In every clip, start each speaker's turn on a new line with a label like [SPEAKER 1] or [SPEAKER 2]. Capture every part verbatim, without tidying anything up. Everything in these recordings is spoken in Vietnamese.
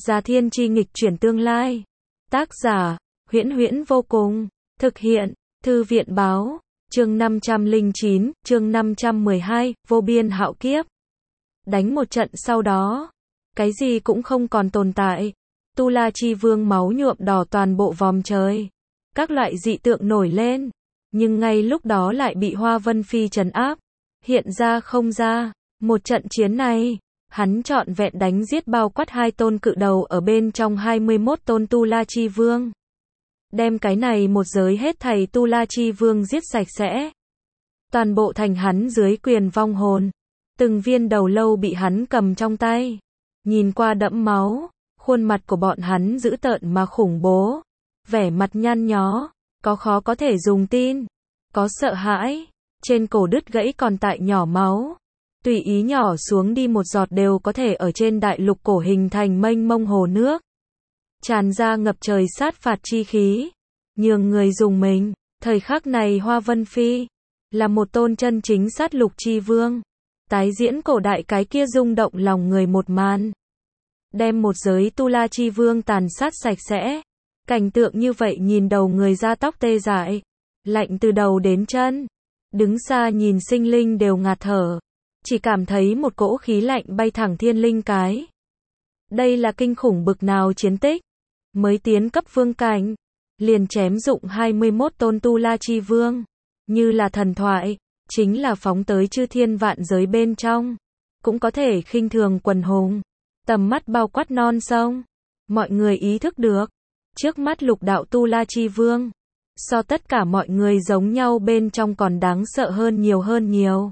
[SPEAKER 1] Già Thiên Chi nghịch chuyển tương lai. Tác giả, Huyễn Huyễn vô cùng. Thực hiện, Thư viện báo. Chương năm trăm lẻ chín, chương năm trăm mười hai, vô biên hạo kiếp. Đánh một trận sau đó, cái gì cũng không còn tồn tại. Tu La Chi Vương máu nhuộm đỏ toàn bộ vòm trời. Các loại dị tượng nổi lên, nhưng ngay lúc đó lại bị Hoa Vân Phi trấn áp, hiện ra không ra. Một trận chiến này, hắn trọn vẹn đánh giết bao quát hai tôn cự đầu ở bên trong hai mươi mốt tôn Tu La Chi Vương. Đem cái này một giới hết thảy Tu La Chi Vương giết sạch sẽ. Toàn bộ thành hắn dưới quyền vong hồn. Từng viên đầu lâu bị hắn cầm trong tay. Nhìn qua đẫm máu, khuôn mặt của bọn hắn dữ tợn mà khủng bố. Vẻ mặt nhăn nhó, có khó có thể dùng tin, có sợ hãi, trên cổ đứt gãy còn tại nhỏ máu. Tùy ý nhỏ xuống đi một giọt đều có thể ở trên đại lục cổ hình thành mênh mông hồ nước. Tràn ra ngập trời sát phạt chi khí, nhường người dùng mình. Thời khắc này Hoa Vân Phi là một tôn chân chính sát lục chi vương, tái diễn cổ đại cái kia rung động lòng người một màn, đem một giới Tu La Chi Vương tàn sát sạch sẽ. Cảnh tượng như vậy nhìn đầu người ra tóc tê dại, lạnh từ đầu đến chân. Đứng xa nhìn sinh linh đều ngạt thở, chỉ cảm thấy một cỗ khí lạnh bay thẳng thiên linh cái. Đây là kinh khủng bực nào chiến tích, mới tiến cấp vương cảnh, liền chém dụng hai mươi mốt tôn Tu La Chi Vương, như là thần thoại, chính là phóng tới chư thiên vạn giới bên trong, cũng có thể khinh thường quần hùng, tầm mắt bao quát non sông. Mọi người ý thức được, trước mắt lục đạo Tu La Chi Vương, so tất cả mọi người giống nhau bên trong còn đáng sợ hơn nhiều hơn nhiều.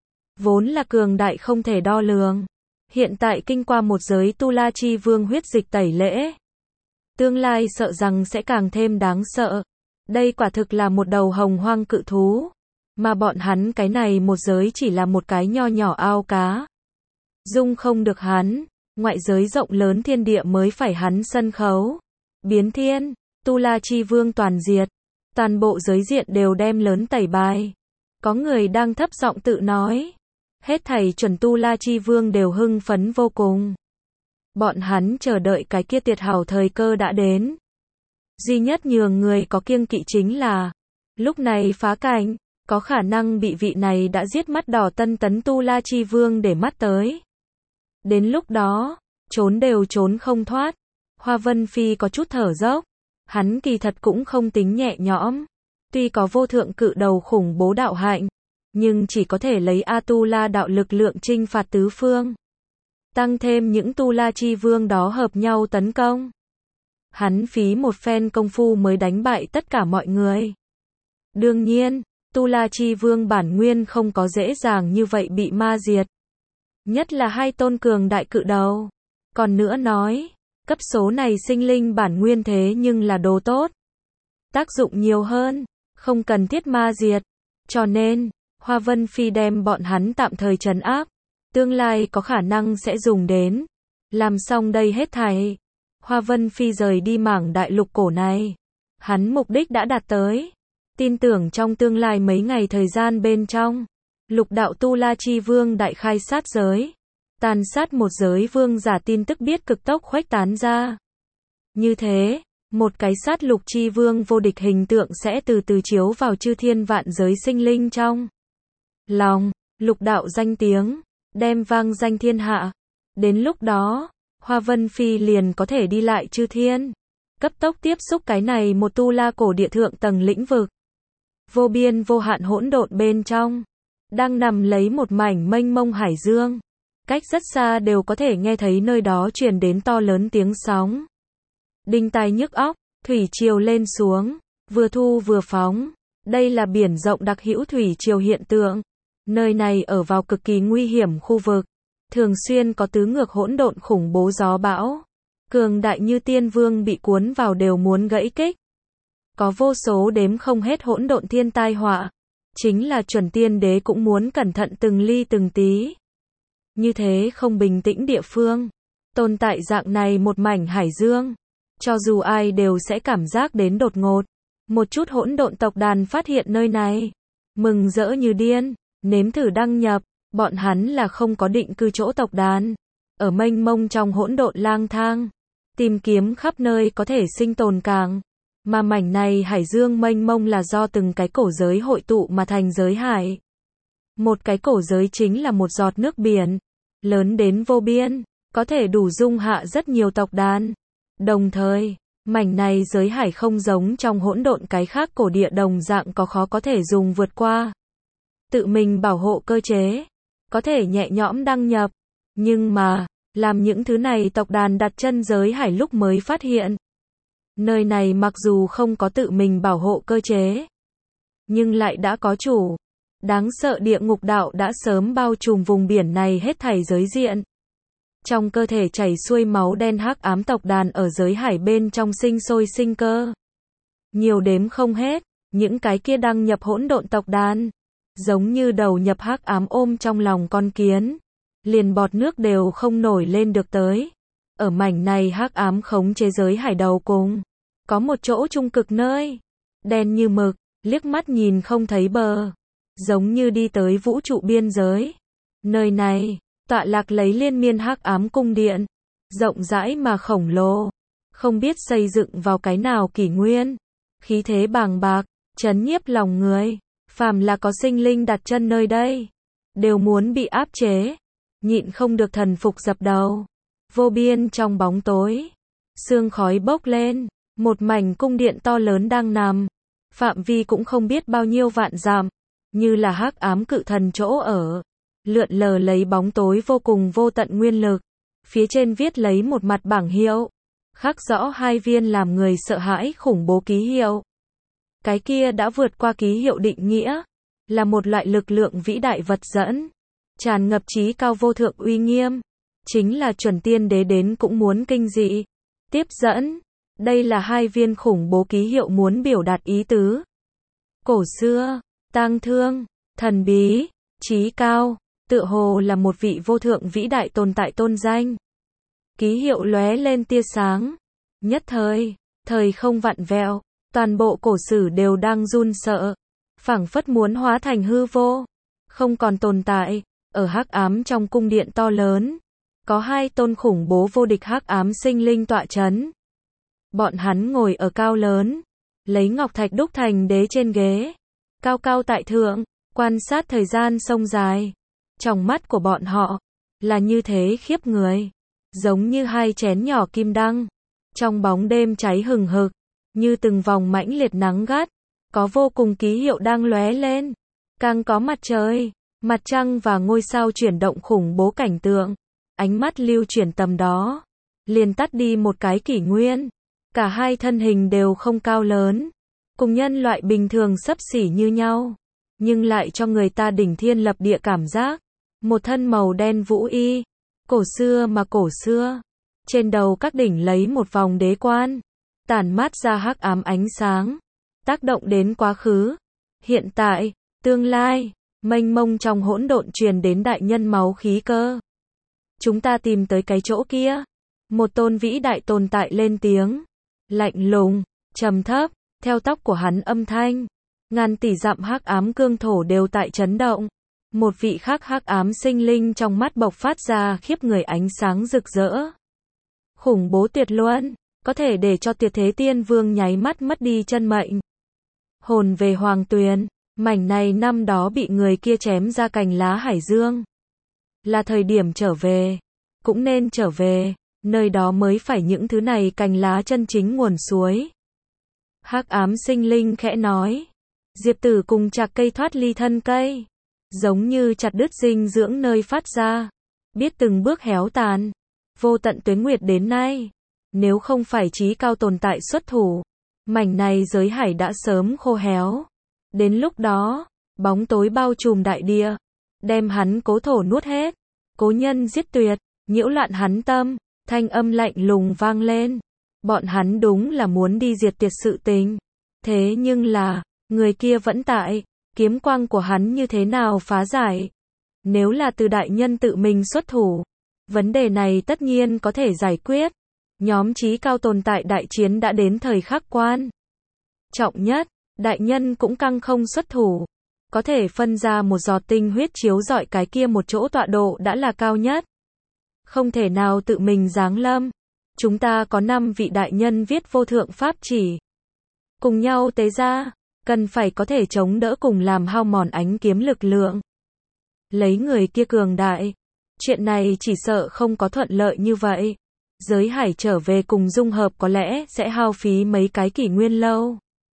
[SPEAKER 1] Vốn là cường đại không thể đo lường, hiện tại kinh qua một giới Tu La Chi Vương huyết dịch tẩy lễ, tương lai sợ rằng sẽ càng thêm đáng sợ. Đây quả thực là một đầu hồng hoang cự thú, mà bọn hắn cái này một giới chỉ là một cái nho nhỏ ao cá. Dung không được hắn, ngoại giới rộng lớn thiên địa mới phải hắn sân khấu. Biến thiên, Tu La Chi Vương toàn diệt, toàn bộ giới diện đều đem lớn tẩy bài. Có người đang thấp giọng tự nói, hết thảy chuẩn Tu La Chi Vương đều hưng phấn vô cùng. Bọn hắn chờ đợi cái kia tuyệt hảo thời cơ đã đến. Duy nhất nhường người có kiêng kỵ chính là, lúc này phá cảnh, có khả năng bị vị này đã giết mắt đỏ tân tấn Tu La Chi Vương để mắt tới. Đến lúc đó, trốn đều trốn không thoát. Hoa Vân Phi có chút thở dốc, hắn kỳ thật cũng không tính nhẹ nhõm. Tuy có vô thượng cự đầu khủng bố đạo hạnh, nhưng chỉ có thể lấy A-tu-la đạo lực lượng chinh phạt tứ phương. Tăng thêm những Tu La Chi Vương đó hợp nhau tấn công. Hắn phí một phen công phu mới đánh bại tất cả mọi người. Đương nhiên, Tu La Chi Vương bản nguyên không có dễ dàng như vậy bị ma diệt. Nhất là hai tôn cường đại cự đầu. Còn nữa nói, cấp số này sinh linh bản nguyên thế nhưng là đồ tốt. Tác dụng nhiều hơn, không cần thiết ma diệt. Cho nên, Hoa Vân Phi đem bọn hắn tạm thời trấn áp. Tương lai có khả năng sẽ dùng đến. Làm xong đây hết thảy, Hoa Vân Phi rời đi mảng đại lục cổ này. Hắn mục đích đã đạt tới. Tin tưởng trong tương lai mấy ngày thời gian bên trong, lục đạo Tu La Chi Vương đại khai sát giới, tàn sát một giới vương giả tin tức biết cực tốc khuếch tán ra. Như thế, một cái sát lục chi vương vô địch hình tượng sẽ từ từ chiếu vào chư thiên vạn giới sinh linh trong lòng. Lục đạo danh tiếng đem vang danh thiên hạ. Đến lúc đó, Hoa Vân Phi liền có thể đi lại chư thiên, cấp tốc tiếp xúc cái này một tu la cổ địa thượng tầng lĩnh vực. Vô biên vô hạn hỗn độn bên trong, đang nằm lấy một mảnh mênh mông hải dương. Cách rất xa đều có thể nghe thấy nơi đó truyền đến to lớn tiếng sóng. Đinh tai nhức óc, thủy triều lên xuống, vừa thu vừa phóng. Đây là biển rộng đặc hữu thủy triều hiện tượng. Nơi này ở vào cực kỳ nguy hiểm khu vực, thường xuyên có tứ ngược hỗn độn khủng bố gió bão. Cường đại như tiên vương bị cuốn vào đều muốn gãy kích. Có vô số đếm không hết hỗn độn thiên tai họa. Chính là chuẩn tiên đế cũng muốn cẩn thận từng ly từng tí. Như thế không bình tĩnh địa phương, tồn tại dạng này một mảnh hải dương. Cho dù ai đều sẽ cảm giác đến đột ngột. Một chút hỗn độn tộc đàn phát hiện nơi này, mừng rỡ như điên, nếm thử đăng nhập. Bọn hắn là không có định cư chỗ tộc đàn, ở mênh mông trong hỗn độn lang thang, tìm kiếm khắp nơi có thể sinh tồn càng. Mà mảnh này hải dương mênh mông là do từng cái cổ giới hội tụ mà thành giới hải. Một cái cổ giới chính là một giọt nước biển, lớn đến vô biên, có thể đủ dung hạ rất nhiều tộc đàn. Đồng thời, mảnh này giới hải không giống trong hỗn độn cái khác cổ địa đồng dạng có khó có thể dùng vượt qua. Tự mình bảo hộ cơ chế, có thể nhẹ nhõm đăng nhập. Nhưng mà, làm những thứ này tộc đàn đặt chân giới hải lúc mới phát hiện. Nơi này mặc dù không có tự mình bảo hộ cơ chế, nhưng lại đã có chủ. Đáng sợ địa ngục đạo đã sớm bao trùm vùng biển này hết thảy giới diện. Trong cơ thể chảy xuôi máu đen hắc ám tộc đàn ở giới hải bên trong sinh sôi sinh cơ. Nhiều đếm không hết, những cái kia đăng nhập hỗn độn tộc đàn, giống như đầu nhập hắc ám ôm trong lòng con kiến, liền bọt nước đều không nổi lên được tới. Ở mảnh này hắc ám khống chế giới hải đầu cùng, có một chỗ trung cực nơi, đen như mực, liếc mắt nhìn không thấy bờ, giống như đi tới vũ trụ biên giới. Nơi này, tọa lạc lấy liên miên hắc ám cung điện, rộng rãi mà khổng lồ, không biết xây dựng vào cái nào kỷ nguyên, khí thế bàng bạc, chấn nhiếp lòng người, phàm là có sinh linh đặt chân nơi đây, đều muốn bị áp chế, nhịn không được thần phục dập đầu. Vô biên trong bóng tối, sương khói bốc lên, một mảnh cung điện to lớn đang nằm, phạm vi cũng không biết bao nhiêu vạn dặm, như là hắc ám cự thần chỗ ở, lượn lờ lấy bóng tối vô cùng vô tận nguyên lực. Phía trên viết lấy một mặt bảng hiệu, khắc rõ hai viên làm người sợ hãi khủng bố ký hiệu. Cái kia đã vượt qua ký hiệu định nghĩa, là một loại lực lượng vĩ đại vật dẫn, tràn ngập trí cao vô thượng uy nghiêm, chính là chuẩn tiên đế đến cũng muốn kinh dị, tiếp dẫn. Đây là hai viên khủng bố ký hiệu muốn biểu đạt ý tứ. Cổ xưa, tang thương, thần bí, trí cao, tựa hồ là một vị vô thượng vĩ đại tồn tại tôn danh. Ký hiệu lóe lên tia sáng, nhất thời, thời không vặn vẹo, toàn bộ cổ sử đều đang run sợ, phảng phất muốn hóa thành hư vô, không còn tồn tại. Ở hắc ám trong cung điện to lớn, có hai tôn khủng bố vô địch hắc ám sinh linh tọa chấn. Bọn hắn ngồi ở cao lớn, lấy ngọc thạch đúc thành đế trên ghế, cao cao tại thượng, quan sát thời gian sông dài. Trong mắt của bọn họ là như thế khiếp người, giống như hai chén nhỏ kim đăng, trong bóng đêm cháy hừng hực, như từng vòng mãnh liệt nắng gắt, có vô cùng ký hiệu đang lóe lên, càng có mặt trời, mặt trăng và ngôi sao chuyển động khủng bố cảnh tượng. Ánh mắt lưu chuyển tầm đó, liền tắt đi một cái kỷ nguyên. Cả hai thân hình đều không cao lớn, cùng nhân loại bình thường xấp xỉ như nhau, nhưng lại cho người ta đỉnh thiên lập địa cảm giác. Một thân màu đen vũ y, cổ xưa mà cổ xưa, trên đầu các đỉnh lấy một vòng đế quan, tản mát ra hắc ám ánh sáng, tác động đến quá khứ, hiện tại, tương lai, mênh mông trong hỗn độn truyền đến đại nhân máu khí cơ. Chúng ta tìm tới cái chỗ kia. Một tôn vĩ đại tồn tại lên tiếng, lạnh lùng, trầm thấp, theo tóc của hắn âm thanh, ngàn tỷ dặm hắc ám cương thổ đều tại chấn động. Một vị khác hắc ám sinh linh trong mắt bộc phát ra khiếp người ánh sáng rực rỡ. Khủng bố tuyệt luân, có thể để cho tuyệt thế tiên vương nháy mắt mất đi chân mệnh. Hồn về hoàng tuyền, mảnh này năm đó bị người kia chém ra cành lá hải dương. Là thời điểm trở về, cũng nên trở về, nơi đó mới phải những thứ này cành lá chân chính nguồn suối. Hắc ám sinh linh khẽ nói, Diệp Tử cùng chạc cây thoát ly thân cây, giống như chặt đứt dinh dưỡng nơi phát ra, biết từng bước héo tàn. Vô tận tuế nguyệt đến nay, nếu không phải trí cao tồn tại xuất thủ, mảnh này giới hải đã sớm khô héo. Đến lúc đó, bóng tối bao trùm đại địa, đem hắn cố thổ nuốt hết. Cố nhân giết tuyệt, nhiễu loạn hắn tâm, thanh âm lạnh lùng vang lên. Bọn hắn đúng là muốn đi diệt tuyệt sự tình. Thế nhưng là, người kia vẫn tại, kiếm quang của hắn như thế nào phá giải? Nếu là từ đại nhân tự mình xuất thủ, vấn đề này tất nhiên có thể giải quyết. Nhóm trí cao tồn tại đại chiến đã đến thời khắc quan trọng nhất, đại nhân cũng căng không xuất thủ. Có thể phân ra một giọt tinh huyết chiếu rọi cái kia một chỗ tọa độ đã là cao nhất. Không thể nào tự mình giáng lâm. chúng ta có năm vị đại nhân viết vô thượng pháp chỉ. Cùng nhau tế ra, cần phải có thể chống đỡ cùng làm hao mòn ánh kiếm lực lượng. Lấy người kia cường đại. Chuyện này chỉ sợ không có thuận lợi như vậy. Giới hải trở về cùng dung hợp có lẽ sẽ hao phí mấy cái kỷ nguyên lâu.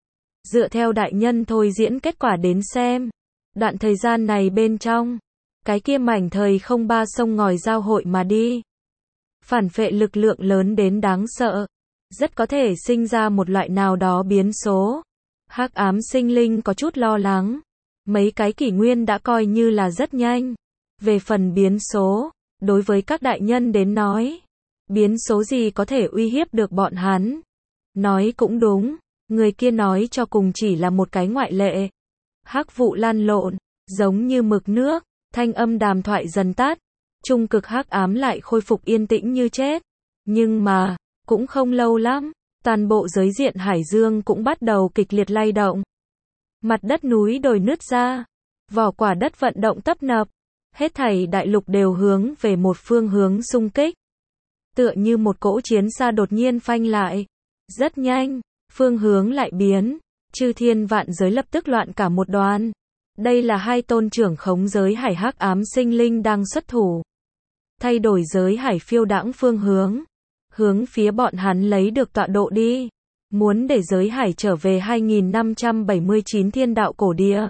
[SPEAKER 1] Dựa theo đại nhân thôi diễn kết quả đến xem. Đoạn thời gian này bên trong, cái kia mảnh thời không ba sông ngòi giao hội mà đi. Phản phệ lực lượng lớn đến đáng sợ. Rất có thể sinh ra một loại nào đó biến số. Hắc ám sinh linh có chút lo lắng. Mấy cái kỷ nguyên đã coi như là rất nhanh. Về phần biến số, đối với các đại nhân đến nói, biến số gì có thể uy hiếp được bọn hắn? Nói cũng đúng, người kia nói cho cùng chỉ là một cái ngoại lệ. Hắc vụ lan lộn, giống như mực nước, thanh âm đàm thoại dần tắt, trung cực hắc ám lại khôi phục yên tĩnh như chết. Nhưng mà, cũng không lâu lắm, toàn bộ giới diện hải dương cũng bắt đầu kịch liệt lay động. Mặt đất núi đồi nứt ra, vỏ quả đất vận động tấp nập, hết thảy đại lục đều hướng về một phương hướng xung kích. Tựa như một cỗ chiến xa đột nhiên phanh lại. Rất nhanh, phương hướng lại biến, chư thiên vạn giới lập tức loạn cả một đoàn. Đây là hai tôn trưởng khống giới hải hắc ám sinh linh đang xuất thủ. Thay đổi giới hải phiêu đãng phương hướng. Hướng phía bọn hắn lấy được tọa độ đi. Muốn để giới hải trở về hai nghìn năm trăm bảy mươi chín thiên đạo cổ địa.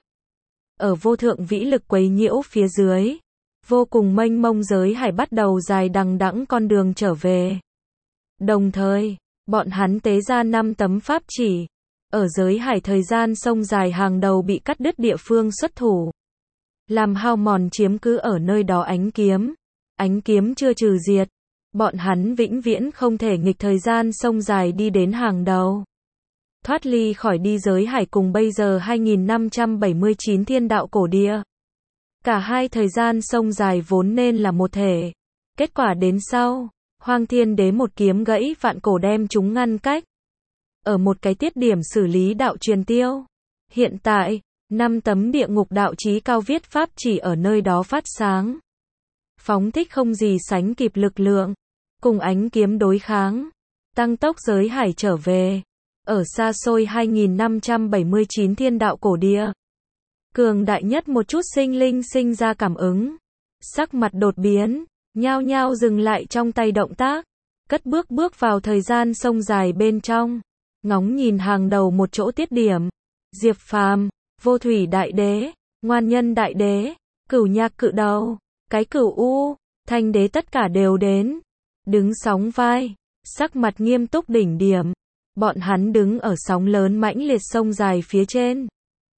[SPEAKER 1] Ở vô thượng vĩ lực quấy nhiễu phía dưới. Vô cùng mênh mông giới hải bắt đầu dài đằng đẵng con đường trở về. Đồng thời, bọn hắn tế ra năm tấm pháp chỉ. Ở giới hải thời gian sông dài hàng đầu bị cắt đứt địa phương xuất thủ. Làm hao mòn chiếm cứ ở nơi đó ánh kiếm. Ánh kiếm chưa trừ diệt. Bọn hắn vĩnh viễn không thể nghịch thời gian sông dài đi đến hàng đầu. Thoát ly khỏi đi giới hải cùng bây giờ hai nghìn năm trăm bảy mươi chín thiên đạo cổ địa. Cả hai thời gian sông dài vốn nên là một thể. Kết quả đến sau, Hoang Thiên Đế một kiếm gãy vạn cổ đem chúng ngăn cách. Ở một cái tiết điểm xử lý đạo truyền tiêu. Hiện tại, năm tấm địa ngục đạo chí cao viết pháp chỉ ở nơi đó phát sáng. Phóng thích không gì sánh kịp lực lượng. Cùng ánh kiếm đối kháng. Tăng tốc giới hải trở về. Ở xa xôi hai nghìn năm trăm bảy mươi chín thiên đạo cổ địa. Cường đại nhất một chút sinh linh sinh ra cảm ứng. Sắc mặt đột biến. Nhao nhao dừng lại trong tay động tác. Cất bước bước vào thời gian sông dài bên trong. Ngóng nhìn hàng đầu một chỗ tiết điểm. Diệp Phàm, Vô Thủy Đại Đế, Ngoan Nhân Đại Đế, Cửu Nhạc Cự Đầu, cái Cửu U, Thanh Đế tất cả đều đến. Đứng sóng vai, sắc mặt nghiêm túc đỉnh điểm. Bọn hắn đứng ở sóng lớn mãnh liệt sông dài phía trên.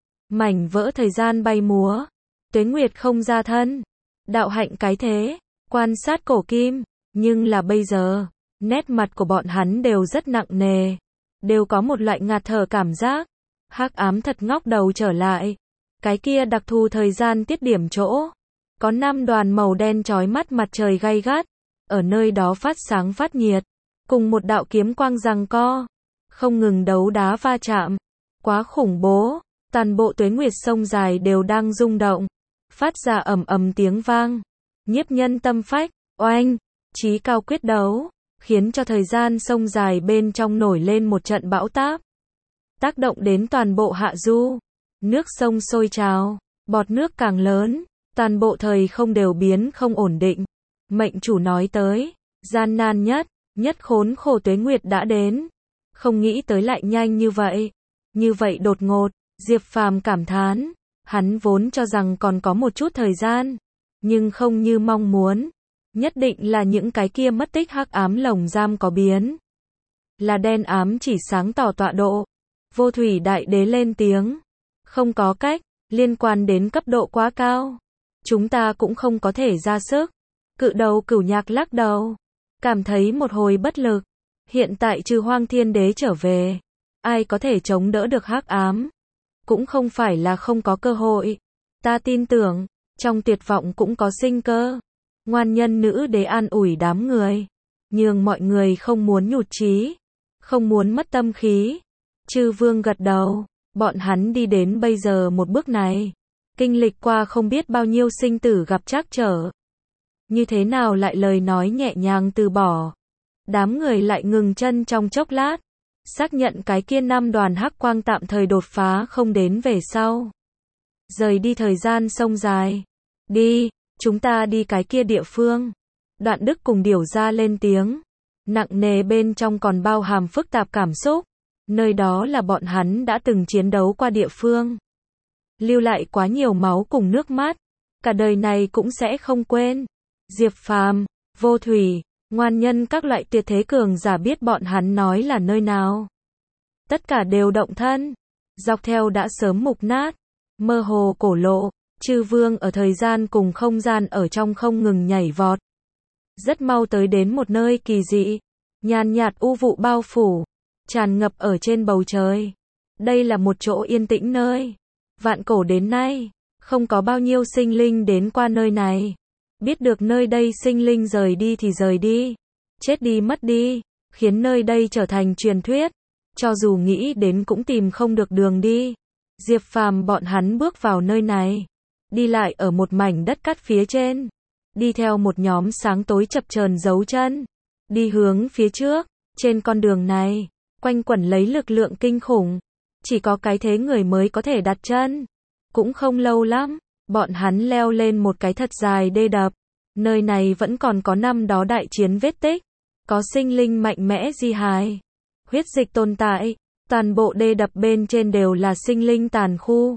[SPEAKER 1] Mảnh vỡ thời gian bay múa. Tuế Nguyệt không ra thân. Đạo hạnh cái thế. Quan sát cổ kim. Nhưng là bây giờ, nét mặt của bọn hắn đều rất nặng nề. Đều có một loại ngạt thở cảm giác. Hắc ám thật ngóc đầu trở lại. Cái kia đặc thù thời gian tiết điểm chỗ. Có năm đoàn màu đen chói mắt mặt trời gay gắt. Ở nơi đó phát sáng phát nhiệt. Cùng một đạo kiếm quang giằng co. Không ngừng đấu đá va chạm. Quá khủng bố. Toàn bộ tuế nguyệt sông dài đều đang rung động. Phát ra ầm ầm tiếng vang. Nhiếp nhân tâm phách. Oanh. Chí cao quyết đấu. Khiến cho thời gian sông dài bên trong nổi lên một trận bão táp. Tác động đến toàn bộ hạ du. Nước sông sôi trào. Bọt nước càng lớn. Toàn bộ thời không đều biến không ổn định. Mệnh chủ nói tới. Gian nan nhất. Nhất khốn khổ tuế nguyệt đã đến. Không nghĩ tới lại nhanh như vậy. Như vậy đột ngột. Diệp Phàm cảm thán. Hắn vốn cho rằng còn có một chút thời gian. Nhưng không như mong muốn. Nhất định là những cái kia mất tích hắc ám lồng giam có biến. Là đen ám chỉ sáng tỏ tọa độ. Vô Thủy Đại Đế lên tiếng. Không có cách. Liên quan đến cấp độ quá cao. Chúng ta cũng không có thể ra sức. Cự đầu Cửu Nhạc lắc đầu. Cảm thấy một hồi bất lực. Hiện tại trừ Hoang Thiên Đế trở về. Ai có thể chống đỡ được hắc ám. Cũng không phải là không có cơ hội. Ta tin tưởng. Trong tuyệt vọng cũng có sinh cơ. Ngoan Nhân Nữ Đế an ủi đám người. Nhường mọi người không muốn nhụt chí. Không muốn mất tâm khí. Chư Vương gật đầu. Bọn hắn đi đến bây giờ một bước này. Kinh lịch qua không biết bao nhiêu sinh tử gặp trắc trở. Như thế nào lại lời nói nhẹ nhàng từ bỏ. Đám người lại ngừng chân trong chốc lát, xác nhận cái kia năm đoàn hắc quang tạm thời đột phá không đến về sau. Rời đi thời gian sông dài. Đi, chúng ta đi cái kia địa phương. Đoạn Đức cùng Điểu Gia lên tiếng. Nặng nề bên trong còn bao hàm phức tạp cảm xúc. Nơi đó là bọn hắn đã từng chiến đấu qua địa phương. Lưu lại quá nhiều máu cùng nước mắt. Cả đời này cũng sẽ không quên. Diệp Phàm, Vô Thủy, Ngoan Nhân các loại tuyệt thế cường giả biết bọn hắn nói là nơi nào. Tất cả đều động thân. Dọc theo đã sớm mục nát. Mơ hồ cổ lộ. Chư vương ở thời gian cùng không gian ở trong không ngừng nhảy vọt. Rất mau tới đến một nơi kỳ dị. Nhàn nhạt u vụ bao phủ. Tràn ngập ở trên bầu trời. Đây là một chỗ yên tĩnh nơi. Vạn cổ đến nay, không có bao nhiêu sinh linh đến qua nơi này. Biết được nơi đây sinh linh rời đi thì rời đi. Chết đi mất đi. Khiến nơi đây trở thành truyền thuyết. Cho dù nghĩ đến cũng tìm không được đường đi. Diệp Phàm bọn hắn bước vào nơi này. Đi lại ở một mảnh đất cát phía trên. Đi theo một nhóm sáng tối chập chờn dấu chân. Đi hướng phía trước. Trên con đường này, quanh quẩn lấy lực lượng kinh khủng. Chỉ có cái thế người mới có thể đặt chân. Cũng không lâu lắm, bọn hắn leo lên một cái thật dài đê đập. Nơi này vẫn còn có năm đó đại chiến vết tích. Có sinh linh mạnh mẽ di hài. Huyết dịch tồn tại. Toàn bộ đê đập bên trên đều là sinh linh tàn khu.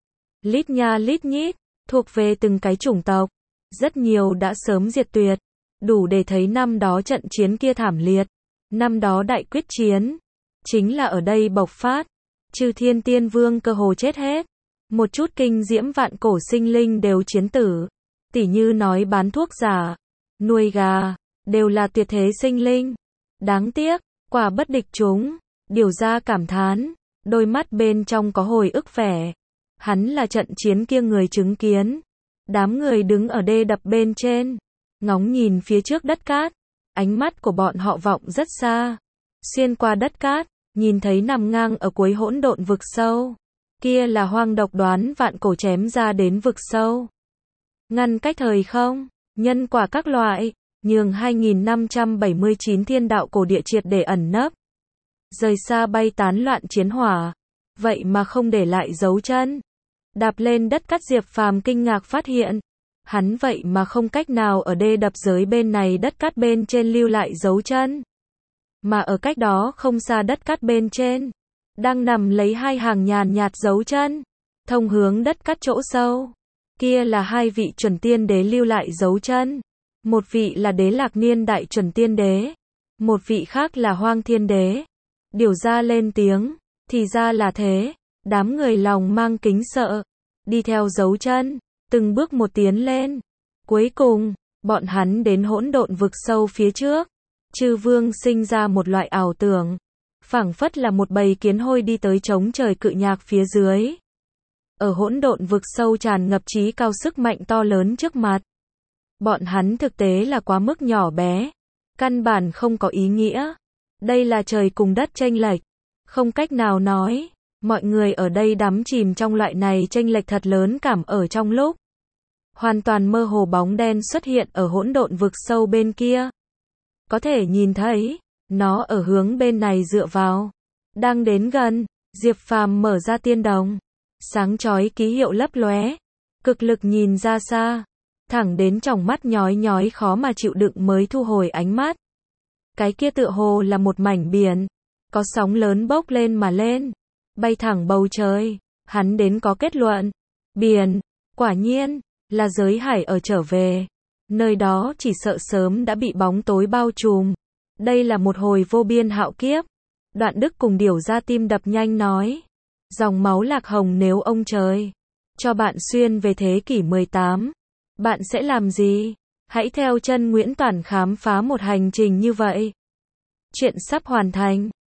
[SPEAKER 1] Lít nha lít nhít, thuộc về từng cái chủng tộc. Rất nhiều đã sớm diệt tuyệt. Đủ để thấy năm đó trận chiến kia thảm liệt. Năm đó đại quyết chiến. Chính là ở đây bộc phát. Chư thiên tiên vương cơ hồ chết hết. Một chút kinh diễm vạn cổ sinh linh đều chiến tử. Tỉ như nói bán thuốc giả, nuôi gà, đều là tuyệt thế sinh linh. Đáng tiếc, quả bất địch chúng. Điều ra cảm thán, đôi mắt bên trong có hồi ức vẻ. Hắn là trận chiến kia người chứng kiến. Đám người đứng ở đê đập bên trên, ngóng nhìn phía trước đất cát. Ánh mắt của bọn họ vọng rất xa. Xuyên qua đất cát, nhìn thấy nằm ngang ở cuối hỗn độn vực sâu. Kia là hoang độc đoán vạn cổ chém ra đến vực sâu. Ngăn cách thời không, nhân quả các loại, nhường hai nghìn năm trăm bảy mươi chín thiên đạo cổ địa triệt để ẩn nấp. Rời xa bay tán loạn chiến hỏa. Vậy mà không để lại dấu chân. Đạp lên đất cát Diệp Phàm kinh ngạc phát hiện. Hắn vậy mà không cách nào ở đê đập giới bên này đất cát bên trên lưu lại dấu chân. Mà ở cách đó không xa đất cát bên trên. Đang nằm lấy hai hàng nhàn nhạt dấu chân. Thông hướng đất cát chỗ sâu. Kia là hai vị chuẩn tiên đế lưu lại dấu chân. Một vị là đế lạc niên đại chuẩn tiên đế. Một vị khác là hoang thiên đế. Điều ra lên tiếng. Thì ra là thế. Đám người lòng mang kính sợ. Đi theo dấu chân. Từng bước một tiến lên. Cuối cùng, bọn hắn đến hỗn độn vực sâu phía trước. Chư vương sinh ra một loại ảo tưởng. Phảng phất là một bầy kiến hôi đi tới trống trời cự nhạc phía dưới. Ở hỗn độn vực sâu tràn ngập trí cao sức mạnh to lớn trước mặt. Bọn hắn thực tế là quá mức nhỏ bé. Căn bản không có ý nghĩa. Đây là trời cùng đất chênh lệch. Không cách nào nói. Mọi người ở đây đắm chìm trong loại này chênh lệch thật lớn cảm ở trong lúc. Hoàn toàn mơ hồ bóng đen xuất hiện ở hỗn độn vực sâu bên kia. Có thể nhìn thấy, nó ở hướng bên này dựa vào. Đang đến gần, Diệp Phàm mở ra tiên đồng. Sáng chói ký hiệu lấp lóe. Cực lực nhìn ra xa. Thẳng đến tròng mắt nhói nhói khó mà chịu đựng mới thu hồi ánh mắt. Cái kia tựa hồ là một mảnh biển. Có sóng lớn bốc lên mà lên. Bay thẳng bầu trời. Hắn đến có kết luận. Biển, quả nhiên, là giới hải ở trở về. Nơi đó chỉ sợ sớm đã bị bóng tối bao trùm. Đây là một hồi vô biên hạo kiếp. Đoạn Đức cùng Điểu Gia tim đập nhanh nói. Dòng máu lạc hồng nếu ông trời cho bạn xuyên về thế kỷ mười tám. Bạn sẽ làm gì? Hãy theo chân Nguyễn Toản khám phá một hành trình như vậy. Chuyện sắp hoàn thành.